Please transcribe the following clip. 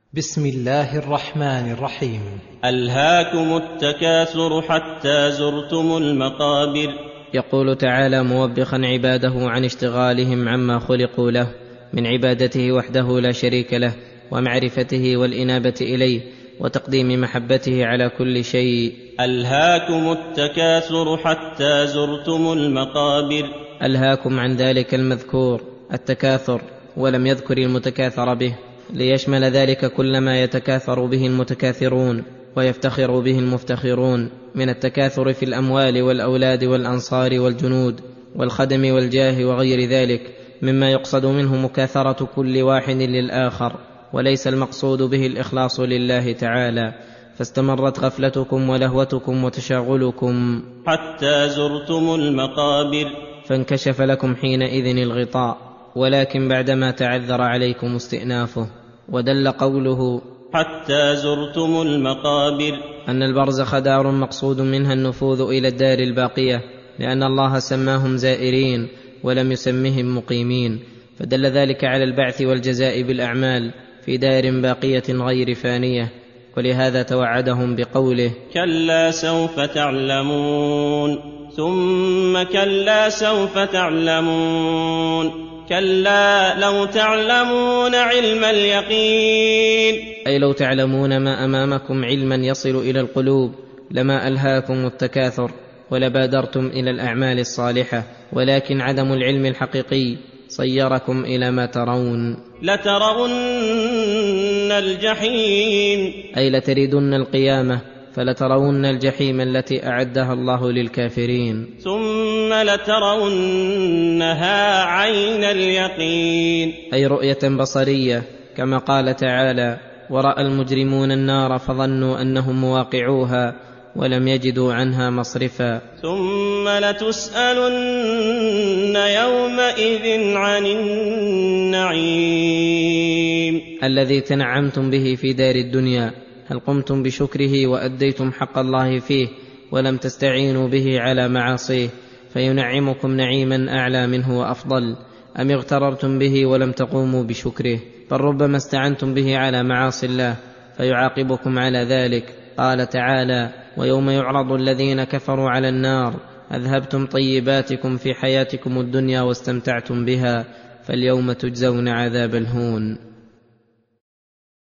بسم الله الرحمن الرحيم. ألهاكم التكاثر حتى زرتم المقابر. يقول تعالى موبخا عباده عن اشتغالهم عما خلقوا له من عبادته وحده لا شريك له، ومعرفته والإنابة إليه، وتقديم محبته على كل شيء. ألهاكم التكاثر حتى زرتم المقابر. ألهاكم عن ذلك المذكور التكاثر، ولم يذكر المتكاثر به، ليشمل ذلك كل ما يتكاثر به المتكاثرون ويفتخر به المفتخرون من التكاثر في الأموال والأولاد والأنصار والجنود والخدم والجاه وغير ذلك، مما يقصد منه مكاثرة كل واحد للآخر، وليس المقصود به الإخلاص لله تعالى. فاستمرت غفلتكم ولهوتكم وتشاغلكم حتى زرتم المقابر، فانكشف لكم حينئذ الغطاء، ولكن بعدما تعذر عليكم استئنافه. ودل قوله حتى زرتم المقابر أن البرزخ دار مقصود منها النفوذ إلى الدار الباقية، لأن الله سماهم زائرين ولم يسمهم مقيمين، فدل ذلك على البعث والجزاء بالأعمال في دار باقية غير فانية. ولهذا توعدهم بقوله كلا سوف تعلمون ثم كلا سوف تعلمون كلا لو تعلمون علم اليقين، أي لو تعلمون ما أمامكم علما يصل إلى القلوب لما ألهاكم التكاثر ولبادرتم إلى الأعمال الصالحة، ولكن عدم العلم الحقيقي صيركم إلى ما ترون. لترون الجحيم، أي لتردن القيامة، فلترون الجحيم التي أعدها الله للكافرين. ثم لترونها عين اليقين، أي رؤية بصرية، كما قال تعالى ورأى المجرمون النار فظنوا أنهم مواقعوها ولم يجدوا عنها مصرفا. ثم لتسألن يومئذ عن النعيم الذي تنعمتم به في دار الدنيا، هل قمتم بشكره وأديتم حق الله فيه ولم تستعينوا به على معاصيه فينعمكم نعيما أعلى منه وأفضل، أم اغتررتم به ولم تقوموا بشكره؟ بل ربما استعنتم به على معاصي الله فيعاقبكم على ذلك. قال تعالى ويوم يعرض الذين كفروا على النار أذهبتم طيباتكم في حياتكم الدنيا واستمتعتم بها فاليوم تجزون عذاب الهون.